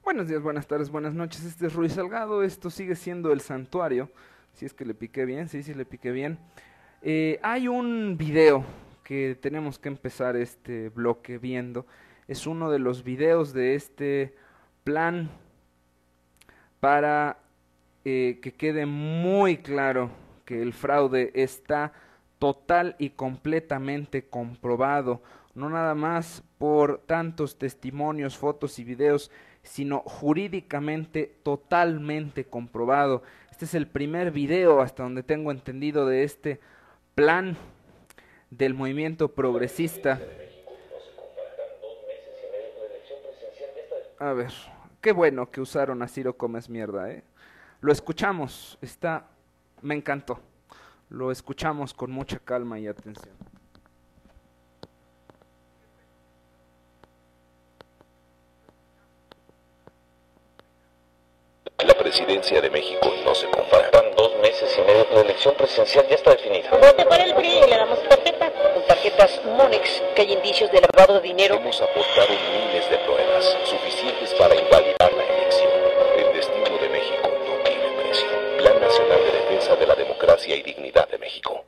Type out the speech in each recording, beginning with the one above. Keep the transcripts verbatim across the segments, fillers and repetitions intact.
Buenos días, buenas tardes, buenas noches. Este es Ruiz Salgado. Esto sigue siendo El Santuario. Si es que le piqué bien, sí, sí le piqué bien. Eh, hay un video que tenemos que empezar este bloque viendo. Es uno de los videos de este plan para eh, que quede muy claro que el fraude está total y completamente comprobado. No nada más por tantos testimonios, fotos y videos, sino jurídicamente totalmente comprobado. Este es el primer video, hasta donde tengo entendido, de este plan del movimiento progresista. A ver, qué bueno que usaron a Ciro Comes Mierda, ¿eh? Lo escuchamos, está, me encantó. Lo escuchamos con mucha calma y atención. La presidencia de México no se compara. Van dos meses y medio, la elección presidencial ya está definida. Vote por el P R I y le damos tarjeta. Con tarjetas Monex, que hay indicios de lavado de dinero. Hemos aportado miles de pruebas, suficientes para invalidar la elección. El destino de México no tiene precio. Plan Nacional de Defensa de la Democracia y Dignidad de México.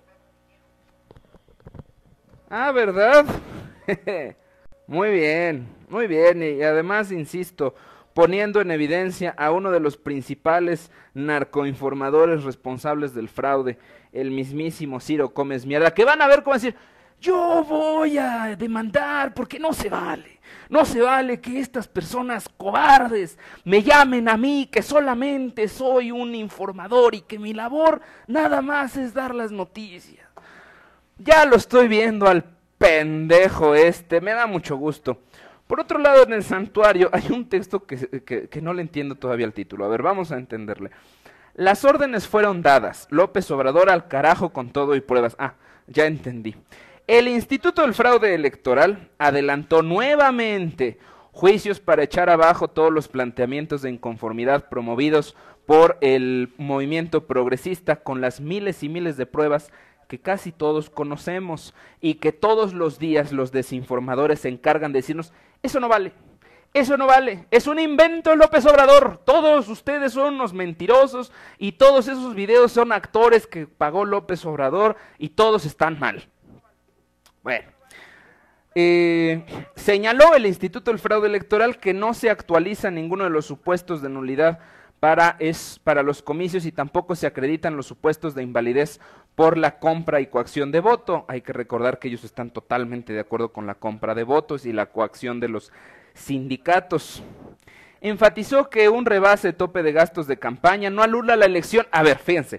Ah, ¿verdad? Muy bien, muy bien, y además, insisto, poniendo en evidencia a uno de los principales narcoinformadores responsables del fraude, el mismísimo Ciro Comes Mierda, que van a ver cómo decir, yo voy a demandar porque no se vale, no se vale que estas personas cobardes me llamen a mí, que solamente soy un informador y que mi labor nada más es dar las noticias. Ya lo estoy viendo al pendejo este, me da mucho gusto. Por otro lado, en El Santuario hay un texto que, que, que no le entiendo todavía el título. A ver, vamos a entenderle. Las órdenes fueron dadas. López Obrador al carajo con todo y pruebas. Ah, ya entendí. El Instituto del Fraude Electoral adelantó nuevamente juicios para echar abajo todos los planteamientos de inconformidad promovidos por el movimiento progresista con las miles y miles de pruebas que casi todos conocemos y que todos los días los desinformadores se encargan de decirnos, eso no vale, eso no vale, es un invento López Obrador, todos ustedes son unos mentirosos y todos esos videos son actores que pagó López Obrador y todos están mal. Bueno, eh, señaló el Instituto del Fraude Electoral que no se actualiza ninguno de los supuestos de nulidad para, es, para los comicios y tampoco se acreditan los supuestos de invalidez por la compra y coacción de voto. Hay que recordar que ellos están totalmente de acuerdo con la compra de votos y la coacción de los sindicatos. Enfatizó que un rebase de tope de gastos de campaña no anula la elección. A ver, fíjense.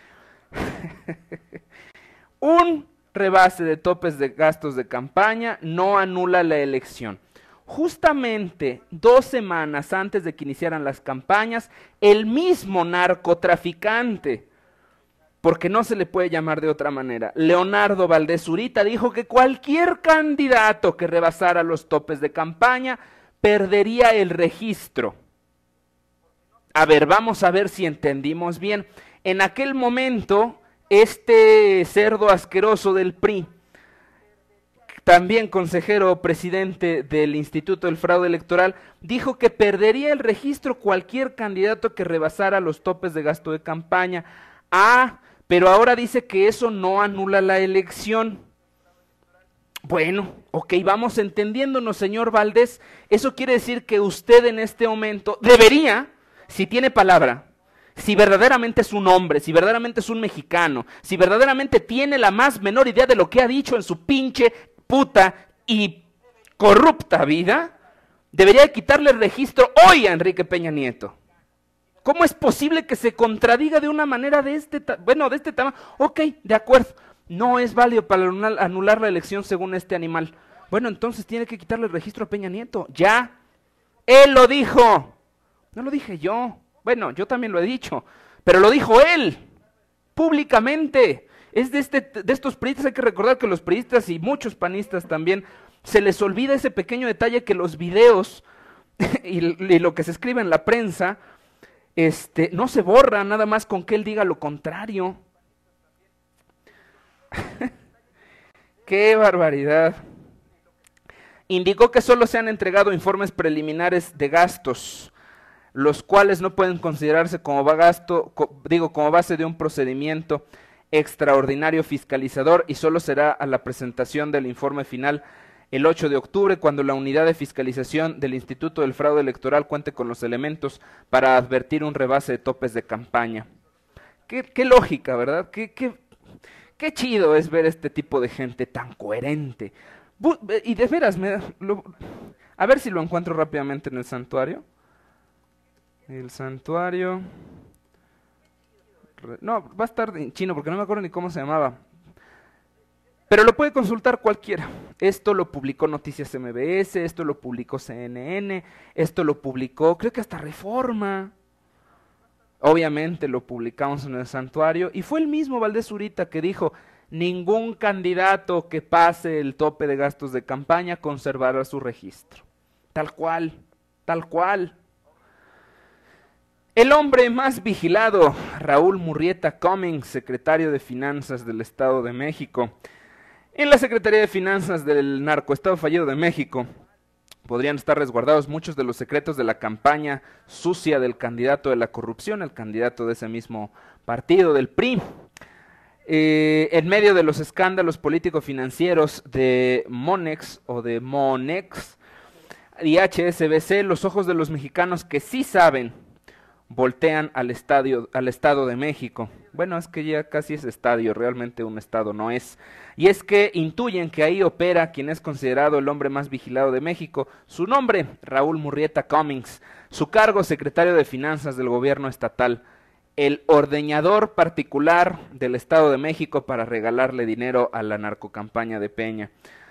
Un rebase de topes de gastos de campaña no anula la elección. Justamente dos semanas antes de que iniciaran las campañas, el mismo narcotraficante, porque no se le puede llamar de otra manera, Leonardo Valdés Zurita, dijo que cualquier candidato que rebasara los topes de campaña perdería el registro. A ver, vamos a ver si entendimos bien. En aquel momento, este cerdo asqueroso del P R I, también consejero presidente del Instituto del Fraude Electoral, dijo que perdería el registro cualquier candidato que rebasara los topes de gasto de campaña. Ah, pero ahora dice que eso no anula la elección. Bueno, ok, vamos entendiéndonos, señor Valdés. Eso quiere decir que usted en este momento debería, si tiene palabra, si verdaderamente es un hombre, si verdaderamente es un mexicano, si verdaderamente tiene la más menor idea de lo que ha dicho en su pinche puta y corrupta vida, debería quitarle el registro hoy a Enrique Peña Nieto. ¿Cómo es posible que se contradiga de una manera de este, bueno, de este tamaño? Ok, de acuerdo, no es válido para anular la elección según este animal. Bueno, entonces tiene que quitarle el registro a Peña Nieto, ya. Él lo dijo, no lo dije yo. Bueno, yo también lo he dicho, pero lo dijo él, públicamente. Es de, este, de estos priistas, hay que recordar que los priistas y muchos panistas también, se les olvida ese pequeño detalle que los videos y, y lo que se escribe en la prensa, este, no se borra nada más con que él diga lo contrario. ¡Qué barbaridad! Indicó que solo se han entregado informes preliminares de gastos los cuales no pueden considerarse como gasto, co, digo, como base de un procedimiento extraordinario fiscalizador y solo será a la presentación del informe final el ocho de octubre, cuando la unidad de fiscalización del Instituto del Fraude Electoral cuente con los elementos para advertir un rebase de topes de campaña. Qué, qué lógica, ¿verdad? Qué, qué, qué chido es ver este tipo de gente tan coherente. Y de veras, me, lo, a ver si lo encuentro rápidamente en el santuario. El santuario... No, va a estar en chino porque no me acuerdo ni cómo se llamaba. Pero lo puede consultar cualquiera. Esto lo publicó Noticias M B S, esto lo publicó C N N, esto lo publicó, creo que hasta Reforma. Obviamente lo publicamos en el santuario y fue el mismo Valdés Zurita que dijo: ningún candidato que pase el tope de gastos de campaña conservará su registro. Tal cual, tal cual. El hombre más vigilado, Raúl Murrieta Cummings, secretario de Finanzas del Estado de México. En la Secretaría de Finanzas del Narcoestado Fallido de México podrían estar resguardados muchos de los secretos de la campaña sucia del candidato de la corrupción, el candidato de ese mismo partido, del P R I. Eh, en medio de los escándalos político-financieros de Monex o de Monex y H S B C, los ojos de los mexicanos que sí saben voltean al estadio, al Estado de México. Bueno, es que ya casi es estadio, realmente un estado no es. Y es que intuyen que ahí opera quien es considerado el hombre más vigilado de México. Su nombre, Raúl Murrieta Cummings. Su cargo, secretario de Finanzas del gobierno estatal. El ordeñador particular del Estado de México para regalarle dinero a la narcocampaña de Peña.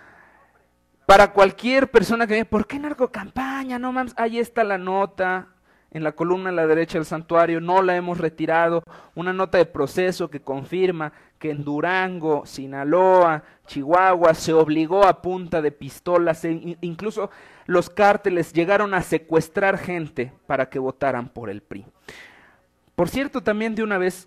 Para cualquier persona que diga, ¿por qué narcocampaña? No mames, ahí está la nota. En la columna a la derecha del santuario, no la hemos retirado, una nota de proceso que confirma que en Durango, Sinaloa, Chihuahua se obligó a punta de pistolas, e incluso los cárteles llegaron a secuestrar gente para que votaran por el P R I. Por cierto, también de una vez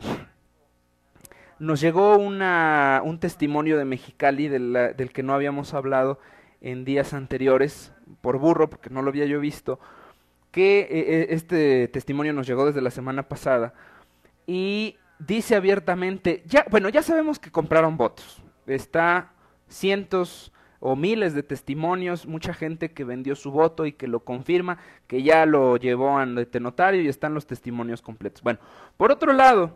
nos llegó una, un testimonio de Mexicali del, del que no habíamos hablado en días anteriores, por burro, porque no lo había yo visto, que eh, este testimonio nos llegó desde la semana pasada y dice abiertamente, ya, bueno, ya sabemos que compraron votos, está cientos o miles de testimonios, mucha gente que vendió su voto y que lo confirma, que ya lo llevó ante notario y están los testimonios completos. Bueno, por otro lado,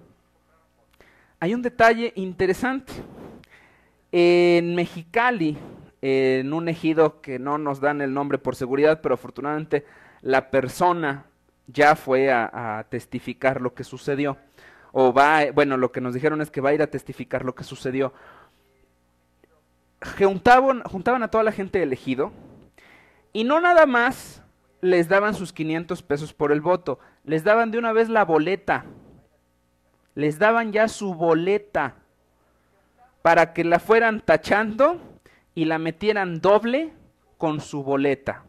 hay un detalle interesante. En Mexicali, en un ejido que no nos dan el nombre por seguridad, pero afortunadamente la persona ya fue a, a testificar lo que sucedió, o va, bueno, lo que nos dijeron es que va a ir a testificar lo que sucedió. Juntaban, juntaban a toda la gente del ejido, y no nada más les daban sus quinientos pesos por el voto, les daban de una vez la boleta, les daban ya su boleta, para que la fueran tachando y la metieran doble con su boleta.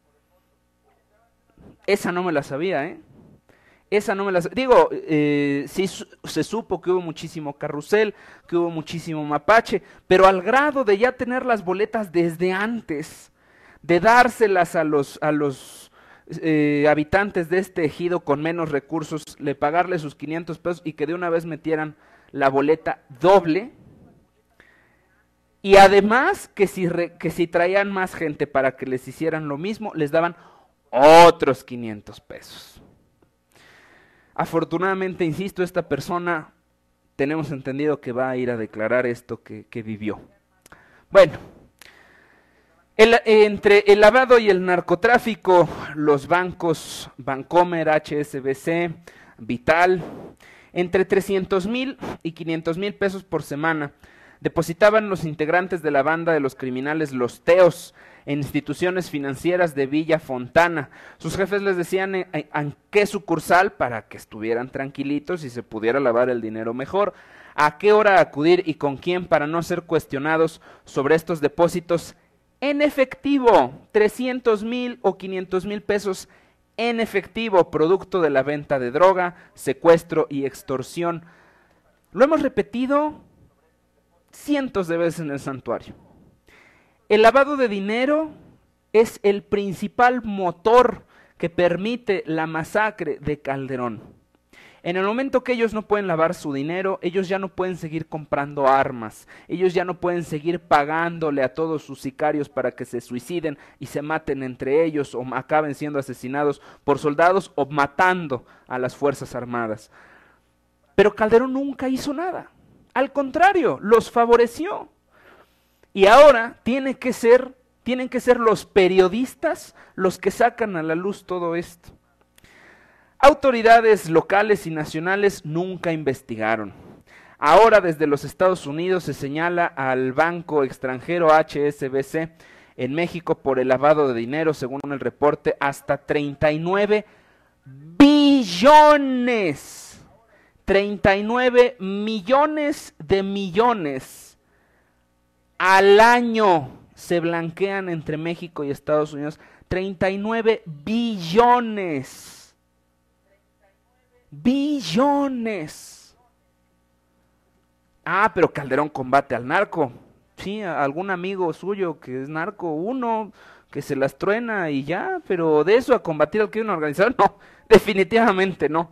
Esa no me la sabía, ¿eh? Esa no me la sabía. Digo, eh, sí se supo que hubo muchísimo carrusel, que hubo muchísimo mapache, pero al grado de ya tener las boletas desde antes, de dárselas a los, a los eh, habitantes de este ejido con menos recursos, le pagarle sus quinientos pesos y que de una vez metieran la boleta doble. Y además que si, re, que si traían más gente para que les hicieran lo mismo, les daban otros quinientos pesos. Afortunadamente, insisto, esta persona tenemos entendido que va a ir a declarar esto que, que vivió. Bueno, el, entre el lavado y el narcotráfico, los bancos Bancomer, H S B C, Vital, entre trescientos mil y quinientos mil pesos por semana depositaban los integrantes de la banda de los criminales Los Teos en instituciones financieras de Villa Fontana. Sus jefes les decían en, en qué sucursal para que estuvieran tranquilitos y se pudiera lavar el dinero mejor, a qué hora acudir y con quién para no ser cuestionados sobre estos depósitos en efectivo, trescientos mil o quinientos mil pesos en efectivo, producto de la venta de droga, secuestro y extorsión. Lo hemos repetido cientos de veces en el santuario. El lavado de dinero es el principal motor que permite la masacre de Calderón. En el momento que ellos no pueden lavar su dinero, ellos ya no pueden seguir comprando armas, ellos ya no pueden seguir pagándole a todos sus sicarios para que se suiciden y se maten entre ellos o acaben siendo asesinados por soldados o matando a las Fuerzas Armadas. Pero Calderón nunca hizo nada, al contrario, los favoreció. Y ahora tiene que ser, tienen que ser los periodistas los que sacan a la luz todo esto. Autoridades locales y nacionales nunca investigaron. Ahora desde los Estados Unidos se señala al banco extranjero H S B C en México por el lavado de dinero, según el reporte, hasta treinta y nueve billones, treinta y nueve millones de millones al año se blanquean entre México y Estados Unidos, treinta y nueve billones. Billones. Ah, pero Calderón combate al narco. Sí, a algún amigo suyo que es narco, uno que se las truena y ya, pero de eso a combatir al crimen organizado, no, definitivamente no.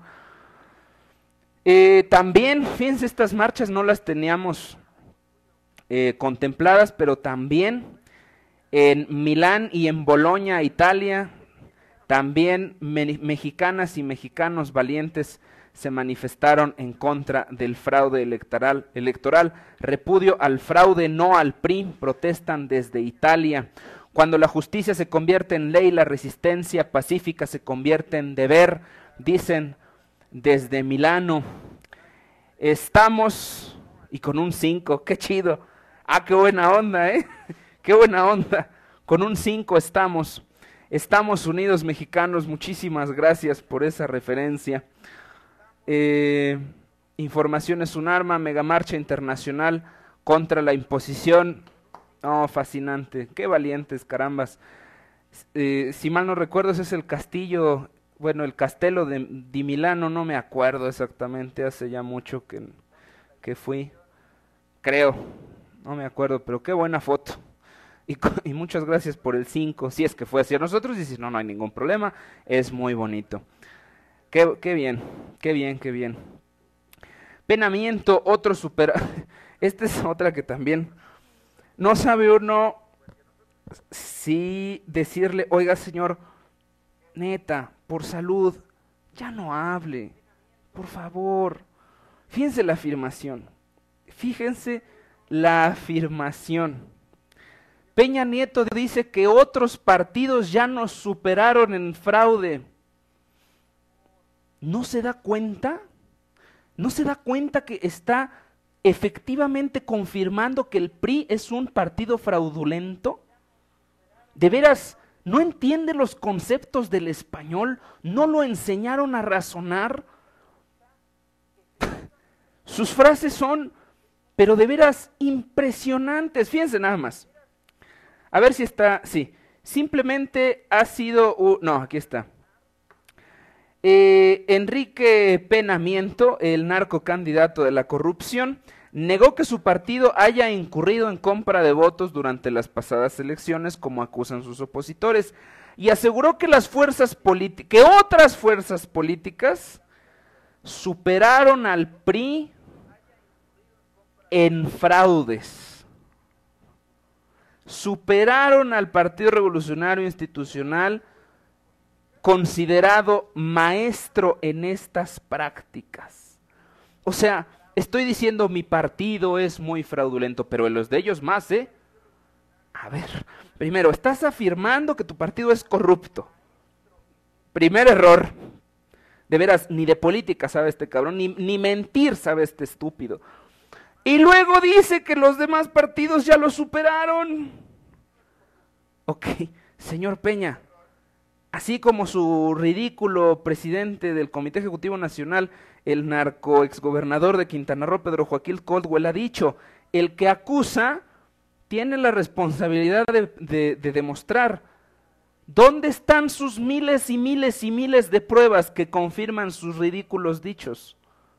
Eh, también, fíjense, estas marchas no las teníamos eh, contempladas, pero también en Milán y en Bolonia, Italia, también me mexicanas y mexicanos valientes se manifestaron en contra del fraude electoral, electoral. Repudio al fraude, no al P R I, protestan desde Italia. Cuando la justicia se convierte en ley, la resistencia pacífica se convierte en deber, dicen desde Milano. Estamos, y con un cinco, qué chido. Ah, qué buena onda, ¿eh? Qué buena onda. Con un cinco estamos. Estamos unidos mexicanos, muchísimas gracias por esa referencia. Eh, información es un arma, megamarcha internacional contra la imposición. Oh, fascinante, qué valientes, carambas. Eh, si mal no recuerdo, ese es el castillo, bueno, el Castello de, di Milano, no me acuerdo exactamente, hace ya mucho que, que fui, creo, no me acuerdo, pero qué buena foto. Y, y muchas gracias por el cinco, si es que fue hacia nosotros, y si no, no hay ningún problema, es muy bonito. Qué, qué bien, qué bien, qué bien. Penamiento, otro super... Esta es otra que también no sabe uno si decirle, oiga señor, neta, por salud, ya no hable, por favor. Fíjense la afirmación, fíjense la afirmación. Peña Nieto dice que otros partidos ya nos superaron en fraude. ¿No se da cuenta? ¿No se da cuenta que está efectivamente confirmando que el P R I es un partido fraudulento? ¿De veras no entiende los conceptos del español? ¿No lo enseñaron a razonar? Sus frases son, pero de veras impresionantes. Fíjense nada más. A ver si está, sí, simplemente ha sido, uh, no, aquí está. Eh, Enrique Penamiento, el narcocandidato de la corrupción, negó que su partido haya incurrido en compra de votos durante las pasadas elecciones, como acusan sus opositores, y aseguró que las fuerzas políticas, que otras fuerzas políticas superaron al P R I en fraudes. Superaron al Partido Revolucionario Institucional, considerado maestro en estas prácticas. O sea, estoy diciendo mi partido es muy fraudulento, pero en los de ellos más, ¿eh? A ver, primero, estás afirmando que tu partido es corrupto. Primer error. De veras, ni de política sabe este cabrón, ni, ni mentir sabe este estúpido. Y luego dice que los demás partidos ya lo superaron. Ok, señor Peña, así como su ridículo presidente del Comité Ejecutivo Nacional, el narco exgobernador de Quintana Roo, Pedro Joaquín Caldwell, ha dicho, el que acusa tiene la responsabilidad de, de, de demostrar dónde están sus miles y miles y miles de pruebas que confirman sus ridículos dichos.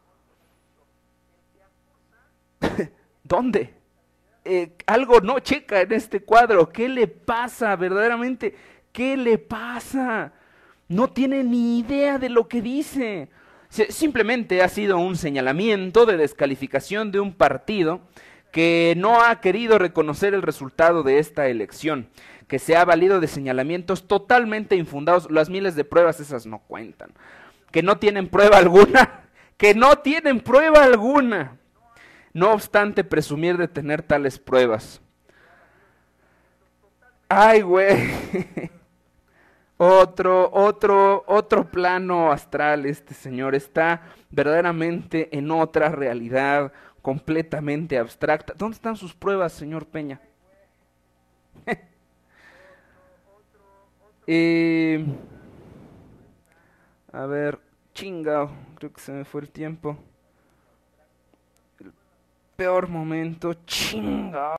¿Dónde? Eh, algo no checa en este cuadro. ¿Qué le pasa verdaderamente? ¿Qué le pasa? No tiene ni idea de lo que dice. Simplemente ha sido un señalamiento de descalificación de un partido que no ha querido reconocer el resultado de esta elección, que se ha valido de señalamientos totalmente infundados. Las miles de pruebas esas no cuentan, que no tienen prueba alguna, que no tienen prueba alguna, no obstante presumir de tener tales pruebas. Ay, güey. Otro, otro, otro plano astral, este señor está verdaderamente en otra realidad completamente abstracta. ¿Dónde están sus pruebas, señor Peña? eh, a ver, chingao, creo que se me fue el tiempo. El peor momento, chingao.